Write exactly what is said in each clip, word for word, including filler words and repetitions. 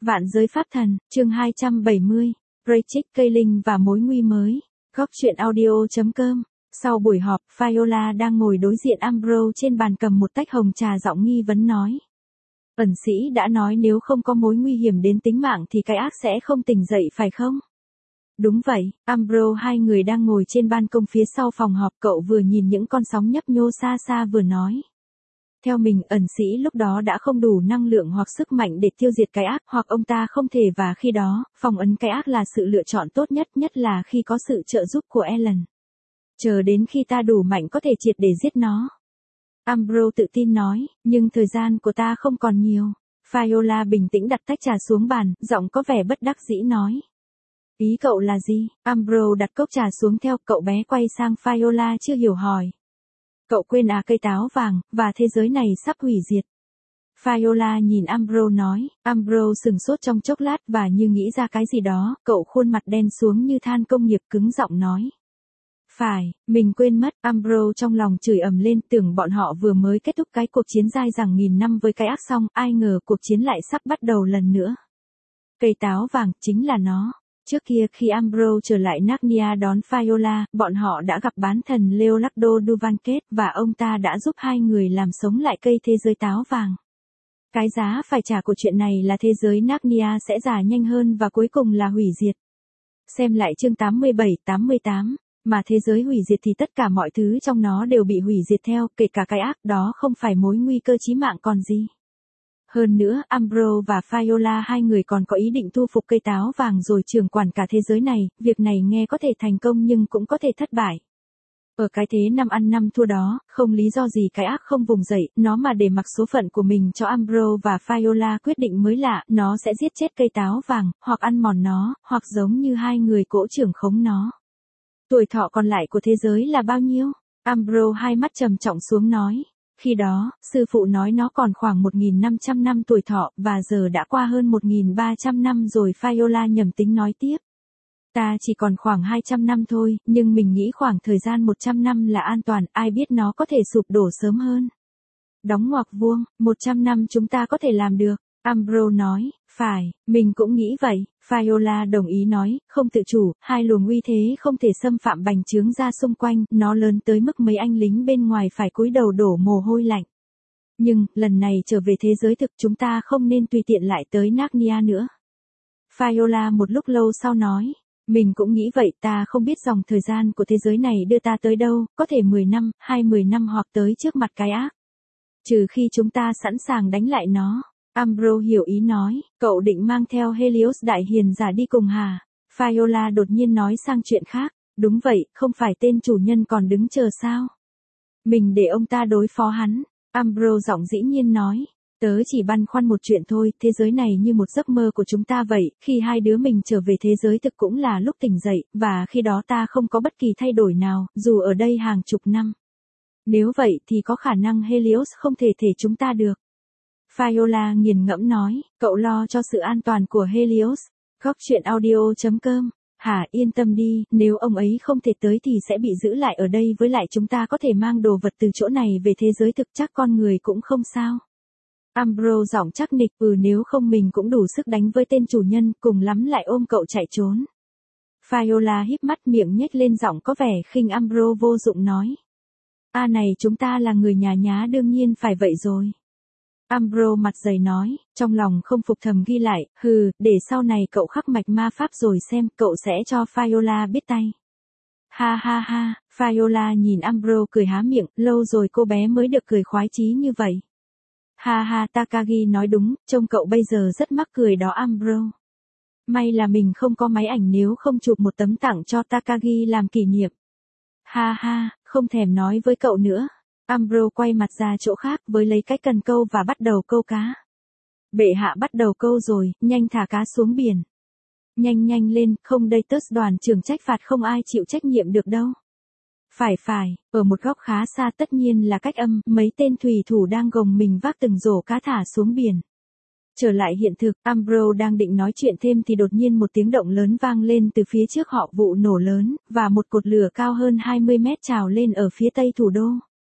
Vạn giới pháp thần, chương hai trăm bảy mươi, Rachel cây linh và mối nguy mới. Góc truyện audio.com. Sau buổi họp, Viola đang ngồi đối diện Ambrose trên bàn cầm một tách hồng trà, giọng nghi vấn nói. Ẩn sĩ đã nói nếu không có mối nguy hiểm đến tính mạng thì cái ác sẽ không tỉnh dậy phải không? Đúng vậy, Ambrose. Hai người đang ngồi trên ban công phía sau phòng họp, cậu vừa nhìn những con sóng nhấp nhô xa xa vừa nói. Theo mình, ẩn sĩ lúc đó đã không đủ năng lượng hoặc sức mạnh để tiêu diệt cái ác, hoặc ông ta không thể, và khi đó, phong ấn cái ác là sự lựa chọn tốt nhất, nhất là khi có sự trợ giúp của Ellen. Chờ đến khi ta đủ mạnh có thể triệt để giết nó. Ambrose tự tin nói, nhưng thời gian của ta không còn nhiều. Viola bình tĩnh đặt tách trà xuống bàn, giọng có vẻ bất đắc dĩ nói. Ý cậu là gì? Ambrose đặt cốc trà xuống theo, cậu bé quay sang Viola chưa hiểu hỏi. Cậu quên à, cây táo vàng, và thế giới này sắp hủy diệt. Viola nhìn Ambrose nói, Ambrose sừng sốt trong chốc lát và như nghĩ ra cái gì đó, cậu khuôn mặt đen xuống như than công nghiệp, cứng giọng nói. Phải, mình quên mất. Ambrose trong lòng chửi ầm lên, tưởng bọn họ vừa mới kết thúc cái cuộc chiến dai dẳng nghìn năm với cái ác xong, ai ngờ cuộc chiến lại sắp bắt đầu lần nữa. Cây táo vàng, chính là nó. Trước kia khi Ambrose trở lại Narnia đón Viola, bọn họ đã gặp bán thần Leonardo Duvancet, và ông ta đã giúp hai người làm sống lại cây thế giới táo vàng. Cái giá phải trả của chuyện này là thế giới Narnia sẽ già nhanh hơn và cuối cùng là hủy diệt. Xem lại chương tám mươi bảy tám mươi tám, mà thế giới hủy diệt thì tất cả mọi thứ trong nó đều bị hủy diệt theo, kể cả cái ác, đó không phải mối nguy cơ chí mạng còn gì. Hơn nữa, Ambrose và Viola hai người còn có ý định thu phục cây táo vàng rồi trưởng quản cả thế giới này, việc này nghe có thể thành công nhưng cũng có thể thất bại. Ở cái thế năm ăn năm thua đó, không lý do gì cái ác không vùng dậy, nó mà để mặc số phận của mình cho Ambrose và Viola quyết định mới lạ, nó sẽ giết chết cây táo vàng, hoặc ăn mòn nó, hoặc giống như hai người cỗ trưởng khống nó. Tuổi thọ còn lại của thế giới là bao nhiêu? Ambrose hai mắt trầm trọng xuống nói. Khi đó, sư phụ nói nó còn khoảng một nghìn năm trăm năm tuổi thọ, và giờ đã qua hơn một nghìn ba trăm năm rồi. Viola nhầm tính nói tiếp. Ta chỉ còn khoảng hai trăm năm thôi, nhưng mình nghĩ khoảng thời gian một trăm năm là an toàn, ai biết nó có thể sụp đổ sớm hơn. Đóng ngoặc vuông, một trăm năm chúng ta có thể làm được. Ambrose nói, phải, mình cũng nghĩ vậy. Viola đồng ý nói, không tự chủ, hai luồng uy thế không thể xâm phạm bành trướng ra xung quanh, nó lớn tới mức mấy anh lính bên ngoài phải cúi đầu đổ mồ hôi lạnh. Nhưng, lần này trở về thế giới thực chúng ta không nên tùy tiện lại tới Narnia nữa. Viola một lúc lâu sau nói, mình cũng nghĩ vậy, ta không biết dòng thời gian của thế giới này đưa ta tới đâu, có thể mười năm, hai mươi năm hoặc tới trước mặt cái ác. Trừ khi chúng ta sẵn sàng đánh lại nó. Ambrose hiểu ý nói, cậu định mang theo Helios đại hiền giả đi cùng hả? Viola đột nhiên nói sang chuyện khác, đúng vậy, không phải tên chủ nhân còn đứng chờ sao? Mình để ông ta đối phó hắn. Ambrose giọng dĩ nhiên nói, tớ chỉ băn khoăn một chuyện thôi, thế giới này như một giấc mơ của chúng ta vậy, khi hai đứa mình trở về thế giới thực cũng là lúc tỉnh dậy, và khi đó ta không có bất kỳ thay đổi nào, dù ở đây hàng chục năm. Nếu vậy thì có khả năng Helios không thể thể chúng ta được. Viola nghiền ngẫm nói, cậu lo cho sự an toàn của Helios. Góc truyện audio.com. Hả, yên tâm đi, nếu ông ấy không thể tới thì sẽ bị giữ lại ở đây, với lại chúng ta có thể mang đồ vật từ chỗ này về thế giới thực, chắc con người cũng không sao. Ambrose giọng chắc nịch, ừ nếu không mình cũng đủ sức đánh với tên chủ nhân, cùng lắm lại ôm cậu chạy trốn. Viola híp mắt, miệng nhếch lên, giọng có vẻ khinh. Ambrose vô dụng nói. A này, chúng ta là người nhà nhá, đương nhiên phải vậy rồi. Ambrose mặt dày nói, trong lòng không phục thầm ghi lại, hừ, để sau này cậu khắc mạch ma pháp rồi xem, cậu sẽ cho Viola biết tay. Ha ha ha, Viola nhìn Ambrose cười há miệng, lâu rồi cô bé mới được cười khoái chí như vậy. Ha ha, Takagi nói đúng, trông cậu bây giờ rất mắc cười đó Ambrose. May là mình không có máy ảnh, nếu không chụp một tấm tặng cho Takagi làm kỷ niệm. Ha ha, không thèm nói với cậu nữa. Ambrose quay mặt ra chỗ khác với lấy cái cần câu và bắt đầu câu cá. Bệ hạ bắt đầu câu rồi, nhanh thả cá xuống biển. Nhanh nhanh lên, không đây tớt đoàn trưởng trách phạt không ai chịu trách nhiệm được đâu. Phải phải, ở một góc khá xa tất nhiên là cách âm, mấy tên thủy thủ đang gồng mình vác từng rổ cá thả xuống biển. Trở lại hiện thực, Ambrose đang định nói chuyện thêm thì đột nhiên một tiếng động lớn vang lên từ phía trước họ, vụ nổ lớn, và một cột lửa cao hơn hai mươi mét trào lên ở phía tây thủ đô.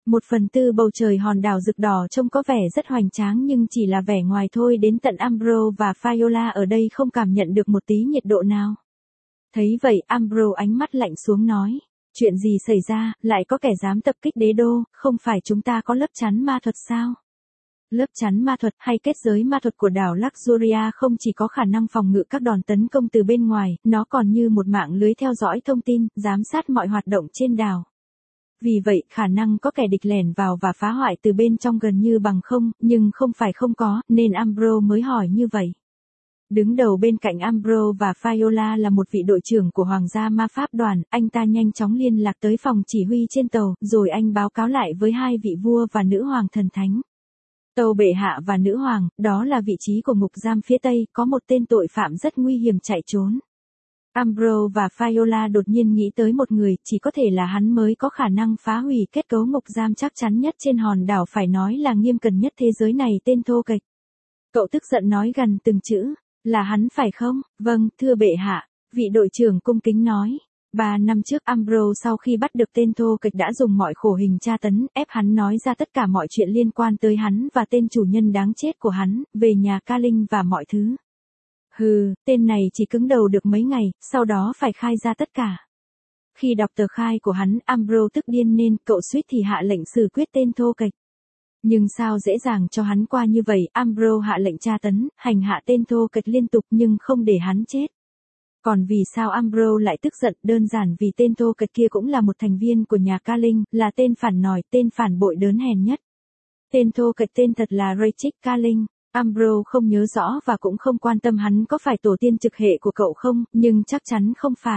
Một phần tư bầu trời hòn đảo rực đỏ trông có vẻ rất hoành tráng nhưng chỉ là vẻ ngoài thôi, đến tận Ambro và Viola ở đây không cảm nhận được một tí nhiệt độ nào. Thấy vậy, Ambro ánh mắt lạnh xuống nói, chuyện gì xảy ra, lại có kẻ dám tập kích đế đô, không phải chúng ta có lớp chắn ma thuật sao? Lớp chắn ma thuật hay kết giới ma thuật của đảo Luxuria không chỉ có khả năng phòng ngự các đòn tấn công từ bên ngoài, nó còn như một mạng lưới theo dõi thông tin, giám sát mọi hoạt động trên đảo. Vì vậy, khả năng có kẻ địch lẻn vào và phá hoại từ bên trong gần như bằng không, nhưng không phải không có, nên Ambro mới hỏi như vậy. Đứng đầu bên cạnh Ambro và Viola là một vị đội trưởng của Hoàng gia ma pháp đoàn, anh ta nhanh chóng liên lạc tới phòng chỉ huy trên tàu, rồi anh báo cáo lại với hai vị vua và nữ hoàng thần thánh. Tàu bệ hạ và nữ hoàng, đó là vị trí của ngục giam phía tây, có một tên tội phạm rất nguy hiểm chạy trốn. Ambro và Viola đột nhiên nghĩ tới một người, chỉ có thể là hắn mới có khả năng phá hủy kết cấu ngục giam chắc chắn nhất trên hòn đảo, phải nói là nghiêm cẩn nhất thế giới này, tên Thô Kệch. Cậu tức giận nói gần từng chữ, là hắn phải không? Vâng, thưa bệ hạ, vị đội trưởng cung kính nói. Ba năm trước Ambro sau khi bắt được tên Thô Kệch đã dùng mọi khổ hình tra tấn, ép hắn nói ra tất cả mọi chuyện liên quan tới hắn và tên chủ nhân đáng chết của hắn, về nhà Ca Linh và mọi thứ. Hừ, tên này chỉ cứng đầu được mấy ngày, sau đó phải khai ra tất cả. Khi đọc tờ khai của hắn, Ambro tức điên nên cậu suýt thì hạ lệnh xử quyết tên Thô Kệch. Nhưng sao dễ dàng cho hắn qua như vậy, Ambro hạ lệnh tra tấn, hành hạ tên Thô Kệch liên tục nhưng không để hắn chết. Còn vì sao Ambro lại tức giận, đơn giản vì tên Thô Kệch kia cũng là một thành viên của nhà Ca Linh, là tên phản nòi, tên phản bội đớn hèn nhất. Tên Thô Kệch tên thật là Raychick Ca Linh. Ambro không nhớ rõ và cũng không quan tâm hắn có phải tổ tiên trực hệ của cậu không, nhưng chắc chắn không phải.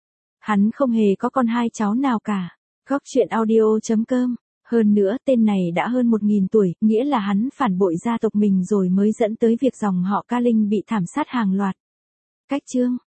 Hắn không hề có con hai cháu nào cả. Góc truyện audio chấm com. Hơn nữa, tên này đã hơn một nghìn tuổi, nghĩa là hắn phản bội gia tộc mình rồi mới dẫn tới việc dòng họ Ca Linh bị thảm sát hàng loạt. Cách chương